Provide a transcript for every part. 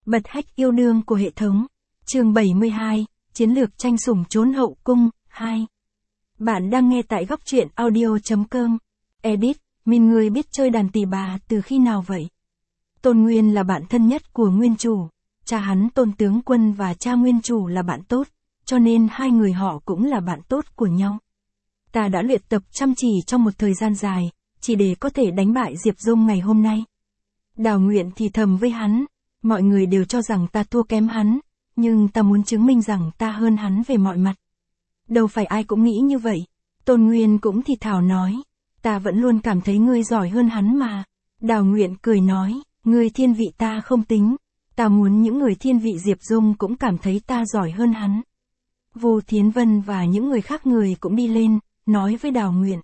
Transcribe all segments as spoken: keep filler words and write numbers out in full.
Bật hack yêu đương của hệ thống. Chương bảy mươi hai, Chiến lược tranh sủng trốn hậu cung, hai. Bạn đang nghe tại góc truyện audio.com. Edit, mình người biết chơi đàn tỳ bà từ khi nào vậy? Tôn Nguyên là bạn thân nhất của nguyên chủ. Cha hắn Tôn Tướng Quân và cha nguyên chủ là bạn tốt, cho nên hai người họ cũng là bạn tốt của nhau. Ta đã luyện tập chăm chỉ trong một thời gian dài, chỉ để có thể đánh bại Diệp Dung ngày hôm nay. Đào Nguyện thì thầm với hắn, mọi người đều cho rằng ta thua kém hắn, nhưng ta muốn chứng minh rằng ta hơn hắn về mọi mặt. Đâu phải ai cũng nghĩ như vậy. Tôn Nguyên cũng thì thào nói, ta vẫn luôn cảm thấy ngươi giỏi hơn hắn mà. Đào Nguyện cười nói, ngươi thiên vị ta không tính, ta muốn những người thiên vị Diệp Dung cũng cảm thấy ta giỏi hơn hắn. Vô Thiến Vân và những người khác người cũng đi lên, nói với Đào Nguyện.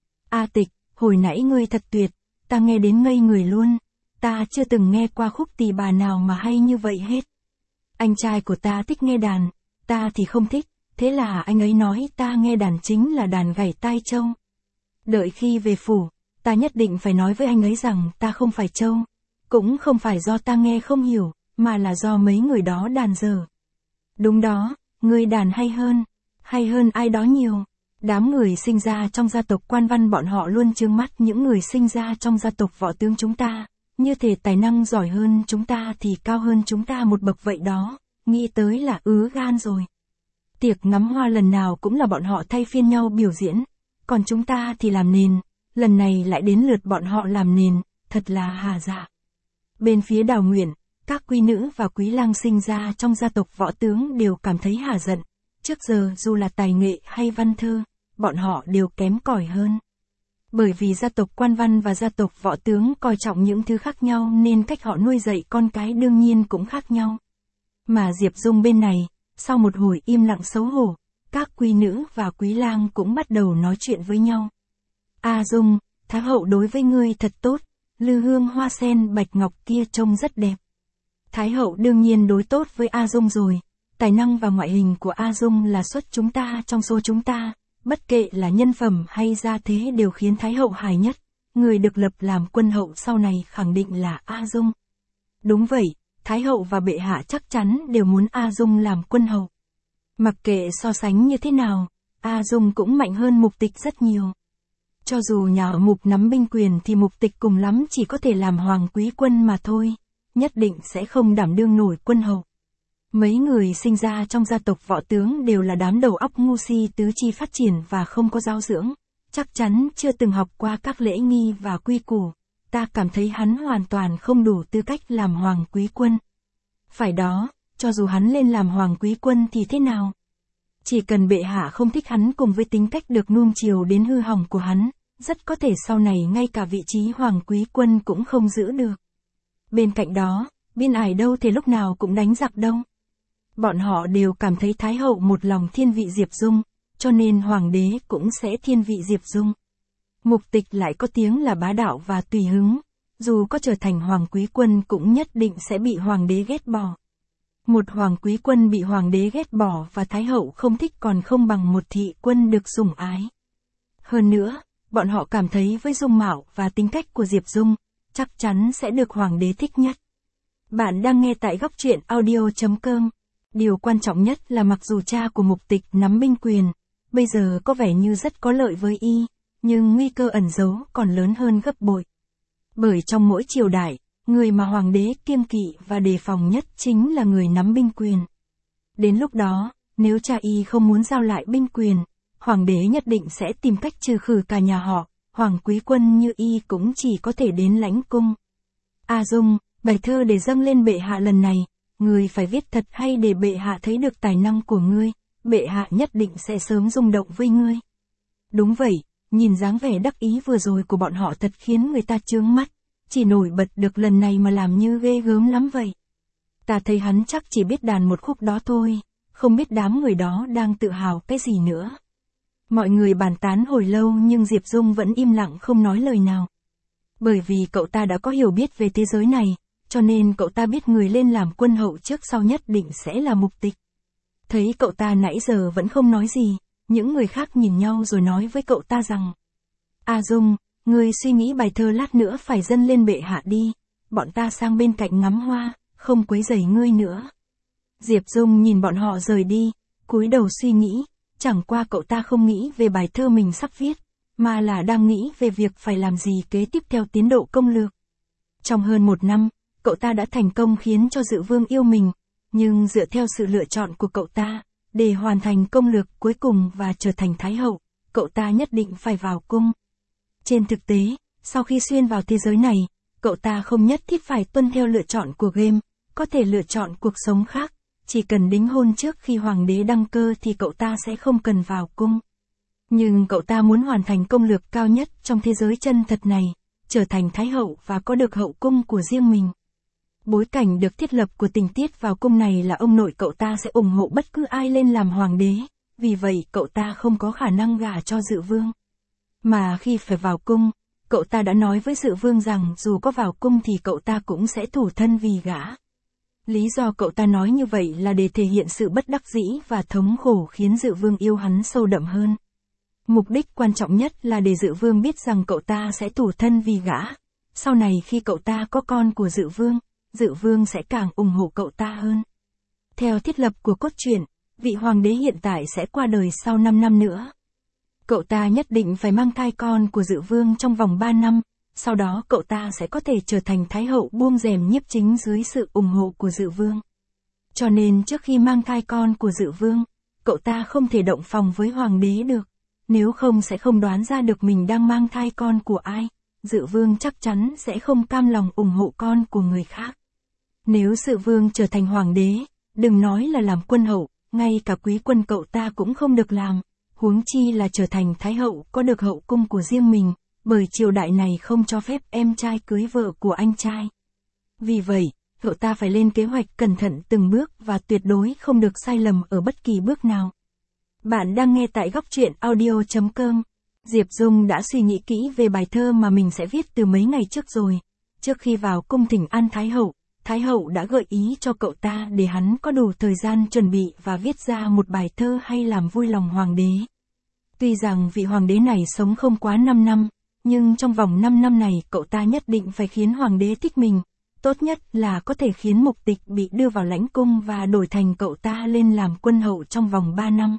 A Tịch, hồi nãy ngươi thật tuyệt, ta nghe đến ngây người luôn, ta chưa từng nghe qua khúc tỳ bà nào mà hay như vậy hết. Anh trai của ta thích nghe đàn, ta thì không thích, thế là anh ấy nói ta nghe đàn chính là đàn gảy tai trâu. Đợi khi về phủ, ta nhất định phải nói với anh ấy rằng ta không phải trâu, cũng không phải do ta nghe không hiểu, mà là do mấy người đó đàn dở. Đúng đó, ngươi đàn hay hơn, hay hơn ai đó nhiều. Đám người sinh ra trong gia tộc Quan Văn bọn họ luôn trướng mắt những người sinh ra trong gia tộc võ tướng chúng ta, như thể tài năng giỏi hơn chúng ta thì cao hơn chúng ta một bậc vậy đó, nghĩ tới là ứ gan rồi. Tiệc ngắm hoa lần nào cũng là bọn họ thay phiên nhau biểu diễn, còn chúng ta thì làm nền, lần này lại đến lượt bọn họ làm nền, thật là hà dạ. Bên phía Đào Nguyện, các quý nữ và quý lang sinh ra trong gia tộc võ tướng đều cảm thấy hả giận, trước giờ dù là tài nghệ hay văn thơ, bọn họ đều kém cỏi hơn. Bởi vì gia tộc Quan Văn và gia tộc võ tướng coi trọng những thứ khác nhau nên cách họ nuôi dạy con cái đương nhiên cũng khác nhau. Mà Diệp Dung bên này, sau một hồi im lặng xấu hổ, các quý nữ và quý lang cũng bắt đầu nói chuyện với nhau. A Dung, Thái hậu đối với ngươi thật tốt, lư hương hoa sen bạch ngọc kia trông rất đẹp. Thái hậu đương nhiên đối tốt với A Dung rồi, tài năng và ngoại hình của A Dung là xuất chúng ta trong số chúng ta. Bất kệ là nhân phẩm hay gia thế đều khiến Thái hậu hài nhất, người được lập làm quân hậu sau này khẳng định là A Dung. Đúng vậy, Thái hậu và bệ hạ chắc chắn đều muốn A Dung làm quân hậu. Mặc kệ so sánh như thế nào, A Dung cũng mạnh hơn Mục Tịch rất nhiều. Cho dù nhà họ Mục nắm binh quyền thì Mục Tịch cùng lắm chỉ có thể làm hoàng quý quân mà thôi, nhất định sẽ không đảm đương nổi quân hậu. Mấy người sinh ra trong gia tộc võ tướng đều là đám đầu óc ngu si tứ chi phát triển và không có giáo dưỡng, chắc chắn chưa từng học qua các lễ nghi và quy củ, ta cảm thấy hắn hoàn toàn không đủ tư cách làm hoàng quý quân. Phải đó, cho dù hắn lên làm hoàng quý quân thì thế nào? Chỉ cần bệ hạ không thích hắn cùng với tính cách được nuông chiều đến hư hỏng của hắn, rất có thể sau này ngay cả vị trí hoàng quý quân cũng không giữ được. Bên cạnh đó, biên ải đâu thể lúc nào cũng đánh giặc đâu. Bọn họ đều cảm thấy Thái hậu một lòng thiên vị Diệp Dung, cho nên hoàng đế cũng sẽ thiên vị Diệp Dung. Mục Tịch lại có tiếng là bá đạo và tùy hứng, dù có trở thành hoàng quý quân cũng nhất định sẽ bị hoàng đế ghét bỏ. Một hoàng quý quân bị hoàng đế ghét bỏ và Thái hậu không thích còn không bằng một thị quân được sủng ái. Hơn nữa, bọn họ cảm thấy với dung mạo và tính cách của Diệp Dung, chắc chắn sẽ được hoàng đế thích nhất. Bạn đang nghe tại góc truyện audio.com. Điều quan trọng nhất là mặc dù cha của Mục Tịch nắm binh quyền, bây giờ có vẻ như rất có lợi với y, nhưng nguy cơ ẩn giấu còn lớn hơn gấp bội. Bởi trong mỗi triều đại, người mà hoàng đế kiêng kỵ và đề phòng nhất chính là người nắm binh quyền. Đến lúc đó, nếu cha y không muốn giao lại binh quyền, hoàng đế nhất định sẽ tìm cách trừ khử cả nhà họ, hoàng quý quân như y cũng chỉ có thể đến lãnh cung. A Dung, bài thơ để dâng lên bệ hạ lần này, ngươi phải viết thật hay để bệ hạ thấy được tài năng của ngươi, bệ hạ nhất định sẽ sớm rung động với ngươi. Đúng vậy, nhìn dáng vẻ đắc ý vừa rồi của bọn họ thật khiến người ta chướng mắt, chỉ nổi bật được lần này mà làm như ghê gớm lắm vậy. Ta thấy hắn chắc chỉ biết đàn một khúc đó thôi, không biết đám người đó đang tự hào cái gì nữa. Mọi người bàn tán hồi lâu nhưng Diệp Dung vẫn im lặng không nói lời nào. Bởi vì cậu ta đã có hiểu biết về thế giới này, cho nên cậu ta biết người lên làm quân hậu trước sau nhất định sẽ là Mục Tịch. Thấy cậu ta nãy giờ vẫn không nói gì, những người khác nhìn nhau rồi nói với cậu ta rằng: A Dung, ngươi suy nghĩ bài thơ lát nữa phải dâng lên bệ hạ đi, bọn ta sang bên cạnh ngắm hoa, không quấy rầy ngươi nữa. Diệp Dung nhìn bọn họ rời đi, cúi đầu suy nghĩ, chẳng qua cậu ta không nghĩ về bài thơ mình sắp viết, mà là đang nghĩ về việc phải làm gì kế tiếp theo tiến độ công lược. Trong hơn một năm, cậu ta đã thành công khiến cho Dự Vương yêu mình, nhưng dựa theo sự lựa chọn của cậu ta, để hoàn thành công lược cuối cùng và trở thành Thái Hậu, cậu ta nhất định phải vào cung. Trên thực tế, sau khi xuyên vào thế giới này, cậu ta không nhất thiết phải tuân theo lựa chọn của game, có thể lựa chọn cuộc sống khác, chỉ cần đính hôn trước khi hoàng đế đăng cơ thì cậu ta sẽ không cần vào cung. Nhưng cậu ta muốn hoàn thành công lược cao nhất trong thế giới chân thật này, trở thành Thái Hậu và có được hậu cung của riêng mình. Bối cảnh được thiết lập của tình tiết vào cung này là ông nội cậu ta sẽ ủng hộ bất cứ ai lên làm hoàng đế, vì vậy cậu ta không có khả năng gả cho Dự Vương. Mà khi phải vào cung, cậu ta đã nói với Dự Vương rằng dù có vào cung thì cậu ta cũng sẽ thủ thân vì gã. Lý do cậu ta nói như vậy là để thể hiện sự bất đắc dĩ và thống khổ khiến Dự Vương yêu hắn sâu đậm hơn. Mục đích quan trọng nhất là để Dự Vương biết rằng cậu ta sẽ thủ thân vì gã. Sau này khi cậu ta có con của Dự Vương, Dự Vương sẽ càng ủng hộ cậu ta hơn. Theo thiết lập của cốt truyện, vị hoàng đế hiện tại sẽ qua đời sau năm năm nữa. Cậu ta nhất định phải mang thai con của Dự Vương trong vòng ba năm, sau đó cậu ta sẽ có thể trở thành Thái Hậu buông rèm nhiếp chính dưới sự ủng hộ của Dự Vương. Cho nên trước khi mang thai con của Dự Vương, cậu ta không thể động phòng với hoàng đế được, nếu không sẽ không đoán ra được mình đang mang thai con của ai. Dự Vương chắc chắn sẽ không cam lòng ủng hộ con của người khác. Nếu Dự Vương trở thành hoàng đế, đừng nói là làm quân hậu, ngay cả quý quân cậu ta cũng không được làm, huống chi là trở thành Thái Hậu có được hậu cung của riêng mình, bởi triều đại này không cho phép em trai cưới vợ của anh trai. Vì vậy, cậu ta phải lên kế hoạch cẩn thận từng bước và tuyệt đối không được sai lầm ở bất kỳ bước nào. Bạn đang nghe tại góc truyện audio chấm com. Diệp Dung đã suy nghĩ kỹ về bài thơ mà mình sẽ viết từ mấy ngày trước rồi. Trước khi vào cung thỉnh an Thái Hậu, Thái Hậu đã gợi ý cho cậu ta để hắn có đủ thời gian chuẩn bị và viết ra một bài thơ hay làm vui lòng hoàng đế. Tuy rằng vị hoàng đế này sống không quá năm năm, nhưng trong vòng năm năm này cậu ta nhất định phải khiến hoàng đế thích mình, tốt nhất là có thể khiến Mục Tịch bị đưa vào lãnh cung và đổi thành cậu ta lên làm quân hậu trong vòng ba năm.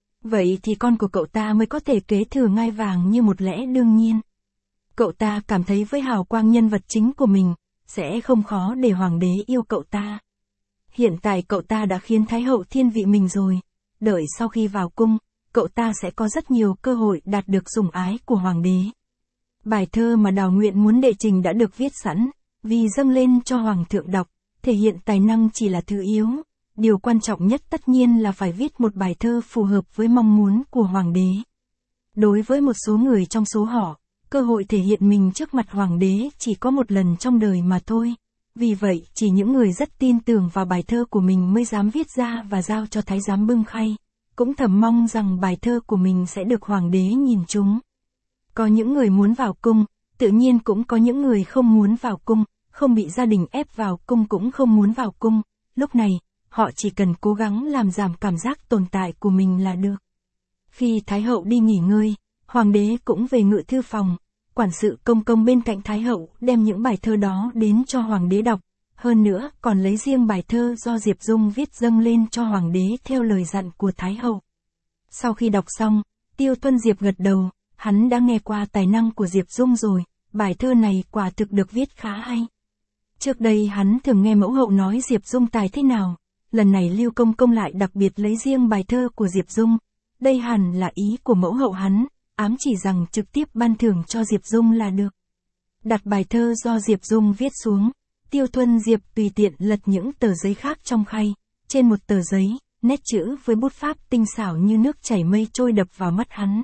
Vậy thì con của cậu ta mới có thể kế thừa ngai vàng như một lẽ đương nhiên. Cậu ta cảm thấy với hào quang nhân vật chính của mình, sẽ không khó để hoàng đế yêu cậu ta. Hiện tại cậu ta đã khiến Thái Hậu thiên vị mình rồi, đợi sau khi vào cung, cậu ta sẽ có rất nhiều cơ hội đạt được sủng ái của hoàng đế. Bài thơ mà Đào Nguyện muốn đệ trình đã được viết sẵn, vì dâng lên cho hoàng thượng đọc, thể hiện tài năng chỉ là thứ yếu. Điều quan trọng nhất tất nhiên là phải viết một bài thơ phù hợp với mong muốn của hoàng đế. Đối với một số người trong số họ, cơ hội thể hiện mình trước mặt hoàng đế chỉ có một lần trong đời mà thôi. Vì vậy, chỉ những người rất tin tưởng vào bài thơ của mình mới dám viết ra và giao cho thái giám bưng khay, cũng thầm mong rằng bài thơ của mình sẽ được hoàng đế nhìn trúng. Có những người muốn vào cung, tự nhiên cũng có những người không muốn vào cung, không bị gia đình ép vào cung cũng không muốn vào cung. Lúc này, họ chỉ cần cố gắng làm giảm cảm giác tồn tại của mình là được. Khi Thái Hậu đi nghỉ ngơi, hoàng đế cũng về ngự thư phòng, quản sự công công bên cạnh Thái Hậu đem những bài thơ đó đến cho hoàng đế đọc, hơn nữa còn lấy riêng bài thơ do Diệp Dung viết dâng lên cho hoàng đế theo lời dặn của Thái Hậu. Sau khi đọc xong, Tiêu Tuân Diệp gật đầu, hắn đã nghe qua tài năng của Diệp Dung rồi, bài thơ này quả thực được viết khá hay. Trước đây hắn thường nghe mẫu hậu nói Diệp Dung tài thế nào, lần này Lưu Công Công lại đặc biệt lấy riêng bài thơ của Diệp Dung, đây hẳn là ý của mẫu hậu hắn, ám chỉ rằng trực tiếp ban thưởng cho Diệp Dung là được. Đặt bài thơ do Diệp Dung viết xuống, Tiêu Tuân Diệp tùy tiện lật những tờ giấy khác trong khay, trên một tờ giấy, nét chữ với bút pháp tinh xảo như nước chảy mây trôi đập vào mắt hắn.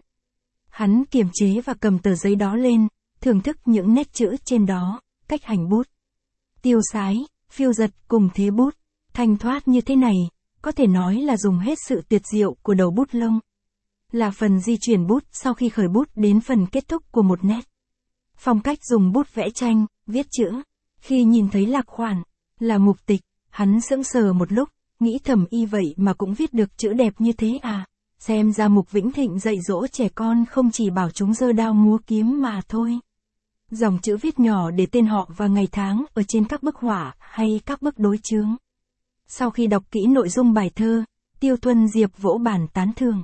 Hắn kiềm chế và cầm tờ giấy đó lên, thưởng thức những nét chữ trên đó, cách hành bút. Tiêu sái, phiêu giật cùng thế bút, thanh thoát như thế này, có thể nói là dùng hết sự tuyệt diệu của đầu bút lông. Là phần di chuyển bút sau khi khởi bút đến phần kết thúc của một nét. Phong cách dùng bút vẽ tranh, viết chữ. Khi nhìn thấy lạc khoản, là Mục Tịch, hắn sững sờ một lúc, nghĩ thầm y vậy mà cũng viết được chữ đẹp như thế à. Xem ra Mục Vĩnh Thịnh dạy dỗ trẻ con không chỉ bảo chúng giơ đao múa kiếm mà thôi. Dòng chữ viết nhỏ để tên họ và ngày tháng ở trên các bức họa hay các bức đối chướng. Sau khi đọc kỹ nội dung bài thơ, Tiêu Tuân Diệp vỗ bàn tán thưởng.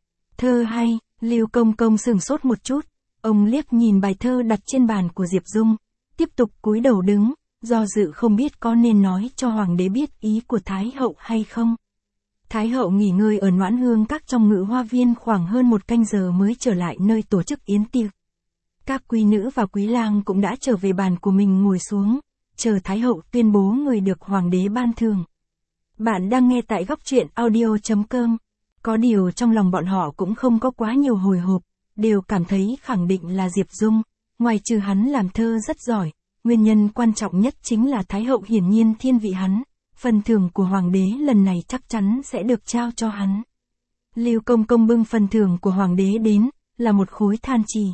Thơ hay, Lưu Công Công sửng sốt một chút, ông liếc nhìn bài thơ đặt trên bàn của Diệp Dung, tiếp tục cúi đầu đứng, do dự không biết có nên nói cho hoàng đế biết ý của Thái hậu hay không. Thái hậu nghỉ ngơi ở Noãn Hương Các trong Ngự Hoa Viên khoảng hơn một canh giờ mới trở lại nơi tổ chức yến tiệc. Các quý nữ và quý lang cũng đã trở về bàn của mình ngồi xuống, chờ Thái hậu tuyên bố người được hoàng đế ban thưởng. Bạn đang nghe tại góc truyện audio chấm com. Có điều trong lòng bọn họ cũng không có quá nhiều hồi hộp, đều cảm thấy khẳng định là Diệp Dung, ngoài trừ hắn làm thơ rất giỏi, nguyên nhân quan trọng nhất chính là Thái hậu hiển nhiên thiên vị hắn, phần thưởng của hoàng đế lần này chắc chắn sẽ được trao cho hắn. Lưu Công Công bưng phần thưởng của hoàng đế đến, là một khối than trì.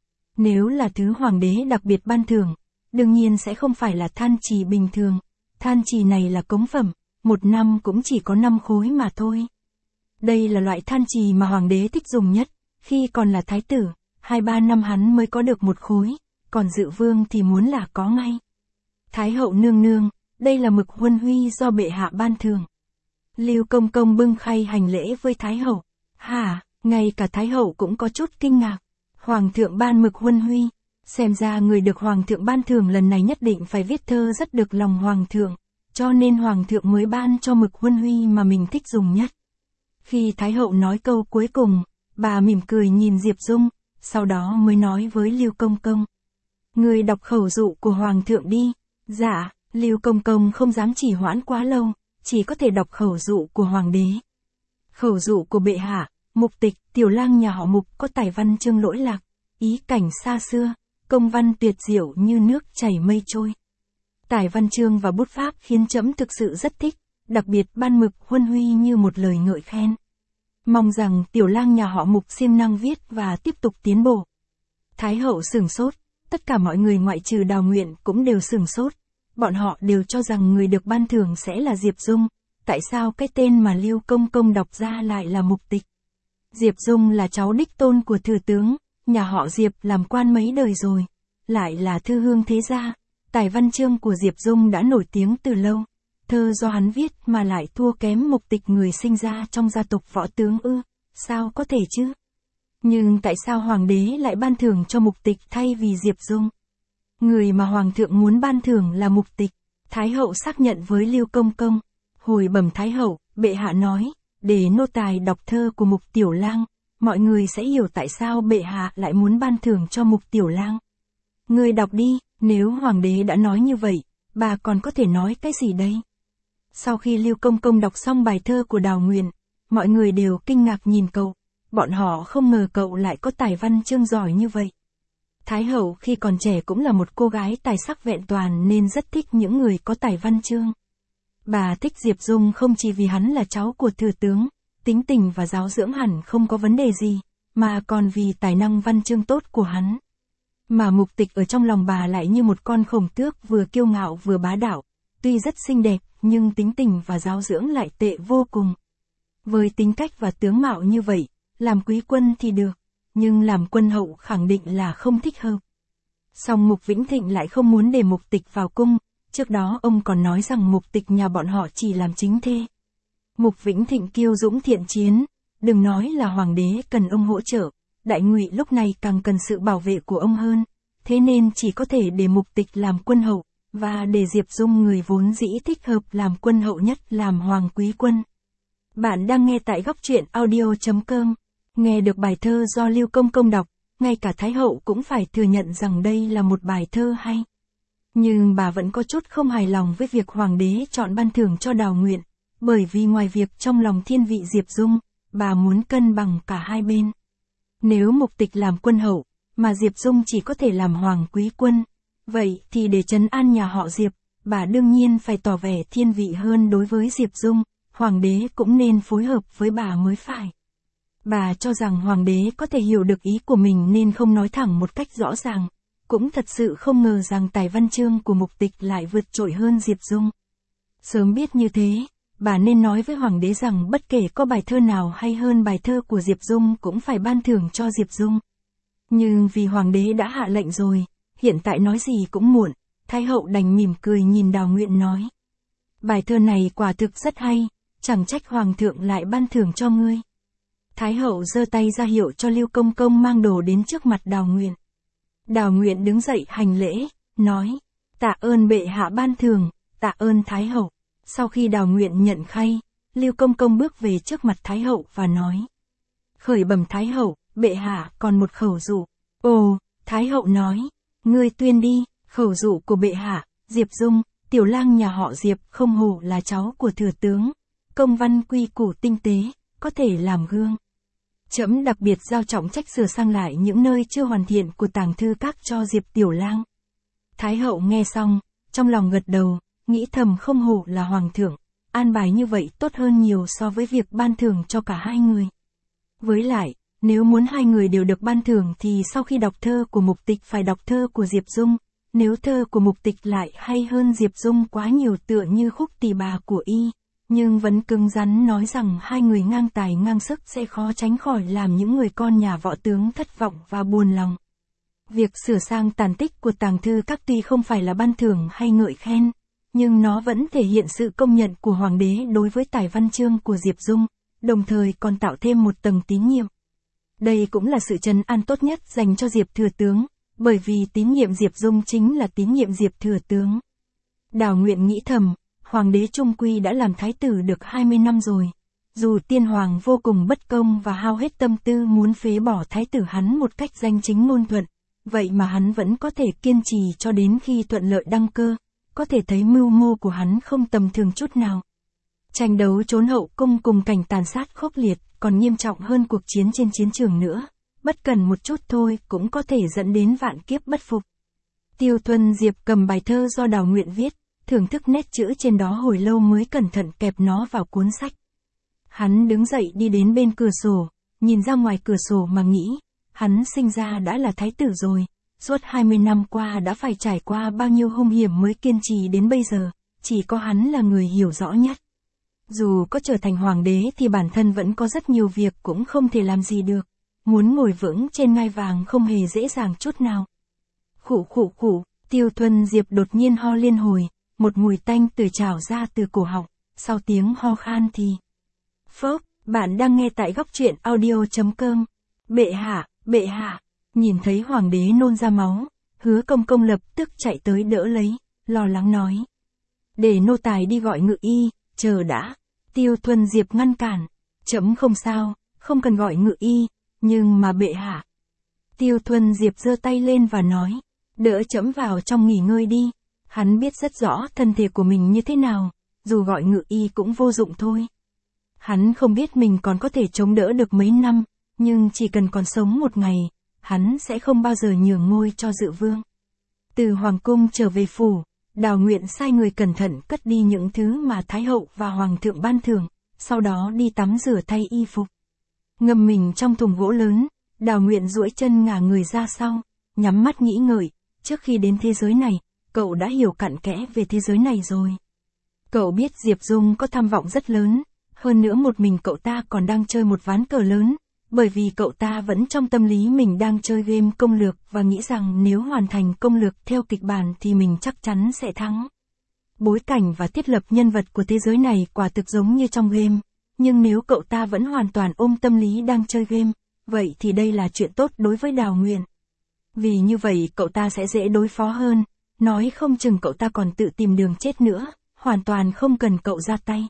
Nếu là thứ hoàng đế đặc biệt ban thưởng, đương nhiên sẽ không phải là than trì bình thường, than trì này là cống phẩm, một năm cũng chỉ có năm khối mà thôi. Đây là loại than trì mà hoàng đế thích dùng nhất, khi còn là thái tử, hai ba năm hắn mới có được một khối, còn dự vương thì muốn là có ngay. Thái hậu nương nương, đây là mực huân huy do bệ hạ ban thưởng. Lưu Công Công bưng khay hành lễ với Thái hậu. Hả, ngay cả Thái hậu cũng có chút kinh ngạc. Hoàng thượng ban mực huân huy, xem ra người được hoàng thượng ban thưởng lần này nhất định phải viết thơ rất được lòng hoàng thượng, cho nên hoàng thượng mới ban cho mực huân huy mà mình thích dùng nhất. Khi Thái hậu nói câu cuối cùng, bà mỉm cười nhìn Diệp Dung, sau đó mới nói với Lưu Công Công. Người đọc khẩu dụ của hoàng thượng đi. Dạ, Lưu Công Công không dám trì hoãn quá lâu, chỉ có thể đọc khẩu dụ của hoàng đế. Khẩu dụ của bệ hạ, Mục Tịch, tiểu lang nhà họ Mục có tài văn chương lỗi lạc, ý cảnh xa xưa, công văn tuyệt diệu như nước chảy mây trôi. Tài văn chương và bút pháp khiến trẫm thực sự rất thích, đặc biệt ban mực huân huy như một lời ngợi khen. Mong rằng tiểu lang nhà họ Mục siêng năng viết và tiếp tục tiến bộ. Thái hậu sửng sốt, tất cả mọi người ngoại trừ Đào Nguyện cũng đều sửng sốt. Bọn họ đều cho rằng người được ban thưởng sẽ là Diệp Dung, tại sao cái tên mà Lưu Công Công đọc ra lại là Mục Tịch? Diệp Dung là cháu đích tôn của thừa tướng, nhà họ Diệp làm quan mấy đời rồi, lại là thư hương thế gia, tài văn chương của Diệp Dung đã nổi tiếng từ lâu, thơ do hắn viết mà lại thua kém Mục Tịch người sinh ra trong gia tộc võ tướng ư, sao có thể chứ? Nhưng tại sao hoàng đế lại ban thưởng cho Mục Tịch thay vì Diệp Dung? Người mà hoàng thượng muốn ban thưởng là Mục Tịch. Thái hậu xác nhận với Lưu Công Công. Hồi bẩm Thái hậu, bệ hạ nói, để nô tài đọc thơ của Mục Tiểu Lang, mọi người sẽ hiểu tại sao bệ hạ lại muốn ban thưởng cho Mục Tiểu Lang. Người đọc đi, nếu hoàng đế đã nói như vậy, bà còn có thể nói cái gì đây? Sau khi Lưu Công Công đọc xong bài thơ của Đào Nguyện, mọi người đều kinh ngạc nhìn cậu, bọn họ không ngờ cậu lại có tài văn chương giỏi như vậy. Thái hậu khi còn trẻ cũng là một cô gái tài sắc vẹn toàn nên rất thích những người có tài văn chương. Bà thích Diệp Dung không chỉ vì hắn là cháu của thừa tướng, tính tình và giáo dưỡng hẳn không có vấn đề gì, mà còn vì tài năng văn chương tốt của hắn. Mà Mục Tịch ở trong lòng bà lại như một con khổng tước vừa kiêu ngạo vừa bá đạo, tuy rất xinh đẹp nhưng tính tình và giáo dưỡng lại tệ vô cùng. Với tính cách và tướng mạo như vậy, làm quý quân thì được, nhưng làm quân hậu khẳng định là không thích hợp. Song Mục Vĩnh Thịnh lại không muốn để Mục Tịch vào cung, trước đó ông còn nói rằng Mục Tịch nhà bọn họ chỉ làm chính thê. Mục Vĩnh Thịnh kiêu dũng thiện chiến, đừng nói là hoàng đế cần ông hỗ trợ, đại ngụy lúc này càng cần sự bảo vệ của ông hơn, thế nên chỉ có thể để Mục Tịch làm quân hậu, và để Diệp Dung người vốn dĩ thích hợp làm quân hậu nhất làm hoàng quý quân. Bạn đang nghe tại góc truyện audio chấm com. Nghe được bài thơ do Lưu Công Công đọc, ngay cả Thái hậu cũng phải thừa nhận rằng đây là một bài thơ hay. Nhưng bà vẫn có chút không hài lòng với việc hoàng đế chọn ban thưởng cho Đào Nguyện, bởi vì ngoài việc trong lòng thiên vị Diệp Dung, bà muốn cân bằng cả hai bên. Nếu Mục Tịch làm quân hậu, mà Diệp Dung chỉ có thể làm hoàng quý quân, vậy thì để trấn an nhà họ Diệp, bà đương nhiên phải tỏ vẻ thiên vị hơn đối với Diệp Dung, hoàng đế cũng nên phối hợp với bà mới phải. Bà cho rằng hoàng đế có thể hiểu được ý của mình nên không nói thẳng một cách rõ ràng, cũng thật sự không ngờ rằng tài văn chương của Mục Tịch lại vượt trội hơn Diệp Dung. Sớm biết như thế, bà nên nói với hoàng đế rằng bất kể có bài thơ nào hay hơn bài thơ của Diệp Dung cũng phải ban thưởng cho Diệp Dung. Nhưng vì hoàng đế đã hạ lệnh rồi, hiện tại nói gì cũng muộn, Thái hậu đành mỉm cười nhìn Đào Nguyện nói. Bài thơ này quả thực rất hay, chẳng trách hoàng thượng lại ban thưởng cho ngươi. Thái hậu giơ tay ra hiệu cho Lưu Công Công mang đồ đến trước mặt Đào Nguyện. Đào Nguyện đứng dậy hành lễ, nói, tạ ơn bệ hạ ban thưởng, tạ ơn Thái hậu. Sau khi Đào Nguyện nhận khay, Lưu Công Công bước về trước mặt Thái hậu và nói. Khởi bẩm Thái hậu, bệ hạ còn một khẩu dụ. Ồ, Thái hậu nói, ngươi tuyên đi, khẩu dụ của bệ hạ, Diệp Dung, tiểu lang nhà họ Diệp không hổ là cháu của thừa tướng, công văn quy củ tinh tế, có thể làm gương. Trẫm đặc biệt giao trọng trách sửa sang lại những nơi chưa hoàn thiện của tàng thư các cho Diệp tiểu lang. Thái hậu nghe xong, trong lòng gật đầu, nghĩ thầm không hổ là hoàng thượng, an bài như vậy tốt hơn nhiều so với việc ban thưởng cho cả hai người. Với lại, nếu muốn hai người đều được ban thưởng thì sau khi đọc thơ của mục tịch phải đọc thơ của Diệp Dung, nếu thơ của mục tịch lại hay hơn Diệp Dung quá nhiều tựa như khúc tỳ bà của y, nhưng vẫn cứng rắn nói rằng hai người ngang tài ngang sức sẽ khó tránh khỏi làm những người con nhà võ tướng thất vọng và buồn lòng. Việc sửa sang tàn tích của tàng thư các tuy không phải là ban thưởng hay ngợi khen, nhưng nó vẫn thể hiện sự công nhận của hoàng đế đối với tài văn chương của Diệp Dung, đồng thời còn tạo thêm một tầng tín nhiệm. Đây cũng là sự trấn an tốt nhất dành cho Diệp thừa tướng, bởi vì tín nhiệm Diệp Dung chính là tín nhiệm Diệp thừa tướng. Đào Nguyện nghĩ thầm, hoàng đế trung quy đã làm thái tử được hai mươi năm rồi. Dù tiên hoàng vô cùng bất công và hao hết tâm tư muốn phế bỏ thái tử hắn một cách danh chính ngôn thuận, vậy mà hắn vẫn có thể kiên trì cho đến khi thuận lợi đăng cơ, có thể thấy mưu mô của hắn không tầm thường chút nào. Tranh đấu trốn hậu cung cùng cảnh tàn sát khốc liệt, còn nghiêm trọng hơn cuộc chiến trên chiến trường nữa, bất cần một chút thôi cũng có thể dẫn đến vạn kiếp bất phục. Tiêu Thuần Diệp cầm bài thơ do Đào Nguyện viết, thưởng thức nét chữ trên đó hồi lâu mới cẩn thận kẹp nó vào cuốn sách. Hắn đứng dậy đi đến bên cửa sổ, nhìn ra ngoài cửa sổ mà nghĩ, hắn sinh ra đã là thái tử rồi, suốt hai mươi năm qua đã phải trải qua bao nhiêu hung hiểm mới kiên trì đến bây giờ, chỉ có hắn là người hiểu rõ nhất. Dù có trở thành hoàng đế thì bản thân vẫn có rất nhiều việc cũng không thể làm gì được, muốn ngồi vững trên ngai vàng không hề dễ dàng chút nào. Khụ khụ khụ, Tiêu Thuần Diệp đột nhiên ho liên hồi, một mùi tanh từ trào ra từ cổ họng, sau tiếng ho khan thì. Phốc, bạn đang nghe tại góc truyện audio chấm com. Bệ hạ, bệ hạ, nhìn thấy hoàng đế nôn ra máu, Hứa Công Công lập tức chạy tới đỡ lấy, lo lắng nói. Để nô tài đi gọi ngự y, chờ đã. Tiêu Thuần Diệp ngăn cản, chấm không sao, không cần gọi ngự y, nhưng mà bệ hạ. Tiêu Thuần Diệp giơ tay lên và nói, đỡ chấm vào trong nghỉ ngơi đi. Hắn biết rất rõ thân thể của mình như thế nào, dù gọi ngự y cũng vô dụng thôi. Hắn không biết mình còn có thể chống đỡ được mấy năm, nhưng chỉ cần còn sống một ngày, hắn sẽ không bao giờ nhường ngôi cho Dự Vương. Từ hoàng cung trở về phủ, Đào Nguyện sai người cẩn thận cất đi những thứ mà Thái hậu và hoàng thượng ban thưởng, sau đó đi tắm rửa thay y phục. Ngâm mình trong thùng gỗ lớn, Đào Nguyện duỗi chân ngả người ra sau, nhắm mắt nghĩ ngợi, trước khi đến thế giới này, cậu đã hiểu cặn kẽ về thế giới này rồi. Cậu biết Diệp Dung có tham vọng rất lớn, hơn nữa một mình cậu ta còn đang chơi một ván cờ lớn, bởi vì cậu ta vẫn trong tâm lý mình đang chơi game công lược và nghĩ rằng nếu hoàn thành công lược theo kịch bản thì mình chắc chắn sẽ thắng. Bối cảnh và thiết lập nhân vật của thế giới này quả thực giống như trong game, nhưng nếu cậu ta vẫn hoàn toàn ôm tâm lý đang chơi game, vậy thì đây là chuyện tốt đối với Đào Nguyện. Vì như vậy cậu ta sẽ dễ đối phó hơn, nói không chừng cậu ta còn tự tìm đường chết nữa, hoàn toàn không cần cậu ra tay.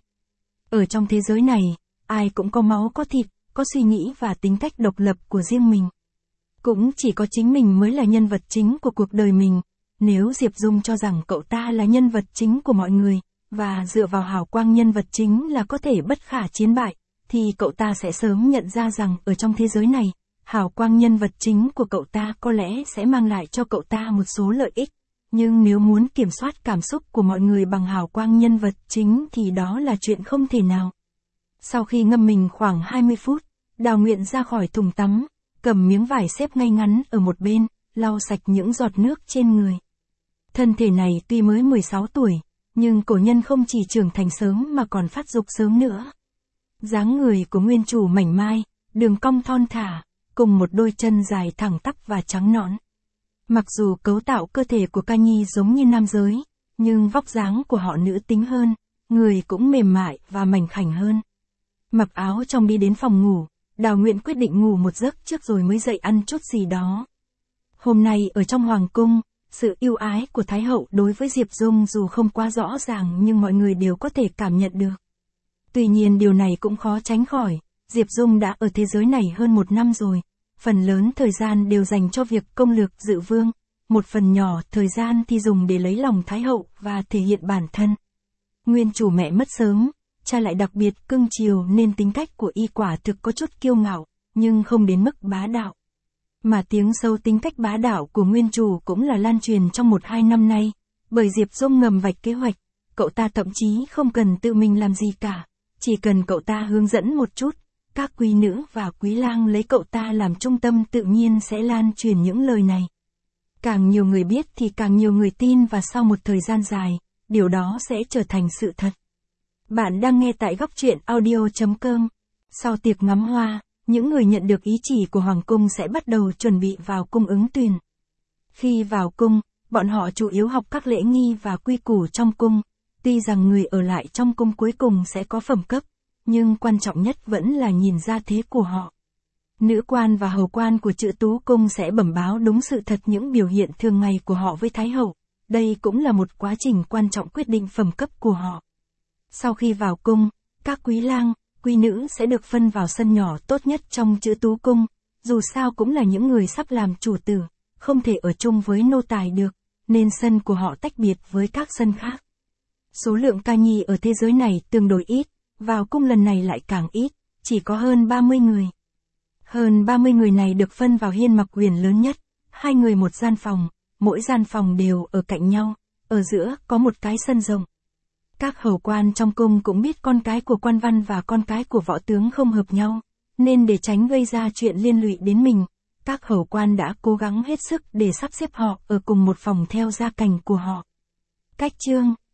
Ở trong thế giới này, ai cũng có máu có thịt, có suy nghĩ và tính cách độc lập của riêng mình. Cũng chỉ có chính mình mới là nhân vật chính của cuộc đời mình. Nếu Diệp Dung cho rằng cậu ta là nhân vật chính của mọi người, và dựa vào hào quang nhân vật chính là có thể bất khả chiến bại, thì cậu ta sẽ sớm nhận ra rằng ở trong thế giới này, hào quang nhân vật chính của cậu ta có lẽ sẽ mang lại cho cậu ta một số lợi ích. Nhưng nếu muốn kiểm soát cảm xúc của mọi người bằng hào quang nhân vật chính thì đó là chuyện không thể nào. Sau khi ngâm mình khoảng hai mươi phút, Đào Nguyện ra khỏi thùng tắm, cầm miếng vải xếp ngay ngắn ở một bên, lau sạch những giọt nước trên người. Thân thể này tuy mới mười sáu tuổi, nhưng cổ nhân không chỉ trưởng thành sớm mà còn phát dục sớm nữa. Dáng người của nguyên chủ mảnh mai, đường cong thon thả, cùng một đôi chân dài thẳng tắp và trắng nõn. Mặc dù cấu tạo cơ thể của ca nhi giống như nam giới, nhưng vóc dáng của họ nữ tính hơn, người cũng mềm mại và mảnh khảnh hơn. Mặc áo trong đi đến phòng ngủ, Đào Nguyện quyết định ngủ một giấc trước rồi mới dậy ăn chút gì đó. Hôm nay ở trong hoàng cung, sự yêu ái của Thái hậu đối với Diệp Dung dù không quá rõ ràng nhưng mọi người đều có thể cảm nhận được. Tuy nhiên điều này cũng khó tránh khỏi, Diệp Dung đã ở thế giới này hơn một năm rồi, phần lớn thời gian đều dành cho việc công lược dự vương, một phần nhỏ thời gian thì dùng để lấy lòng Thái hậu và thể hiện bản thân. Nguyên chủ mẹ mất sớm, cha lại đặc biệt cưng chiều nên tính cách của y quả thực có chút kiêu ngạo, nhưng không đến mức bá đạo. Mà tiếng sâu tính cách bá đạo của nguyên chủ cũng là lan truyền trong một hai năm nay, bởi Diệp Dung ngầm vạch kế hoạch, cậu ta thậm chí không cần tự mình làm gì cả, chỉ cần cậu ta hướng dẫn một chút, các quý nữ và quý lang lấy cậu ta làm trung tâm tự nhiên sẽ lan truyền những lời này. Càng nhiều người biết thì càng nhiều người tin và sau một thời gian dài, điều đó sẽ trở thành sự thật. Bạn đang nghe tại góc truyện audio chấm com. Sau tiệc ngắm hoa, những người nhận được ý chỉ của Hoàng cung sẽ bắt đầu chuẩn bị vào cung ứng tuyển. Khi vào cung, bọn họ chủ yếu học các lễ nghi và quy củ trong cung. Tuy rằng người ở lại trong cung cuối cùng sẽ có phẩm cấp, nhưng quan trọng nhất vẫn là nhìn gia thế của họ. Nữ quan và hầu quan của Trữ Tú cung sẽ bẩm báo đúng sự thật những biểu hiện thường ngày của họ với Thái hậu. Đây cũng là một quá trình quan trọng quyết định phẩm cấp của họ. Sau khi vào cung, các quý lang, quý nữ sẽ được phân vào sân nhỏ tốt nhất trong Trữ Tú cung, dù sao cũng là những người sắp làm chủ tử, không thể ở chung với nô tài được, nên sân của họ tách biệt với các sân khác. Số lượng ca nhi ở thế giới này tương đối ít, vào cung lần này lại càng ít, chỉ có hơn ba mươi người. Hơn ba mươi người này được phân vào hiên mặc huyền lớn nhất, hai người một gian phòng, mỗi gian phòng đều ở cạnh nhau, ở giữa có một cái sân rộng. Các hầu quan trong cung cũng biết con cái của quan văn và con cái của võ tướng không hợp nhau, nên để tránh gây ra chuyện liên lụy đến mình, các hầu quan đã cố gắng hết sức để sắp xếp họ ở cùng một phòng theo gia cảnh của họ. Cách chương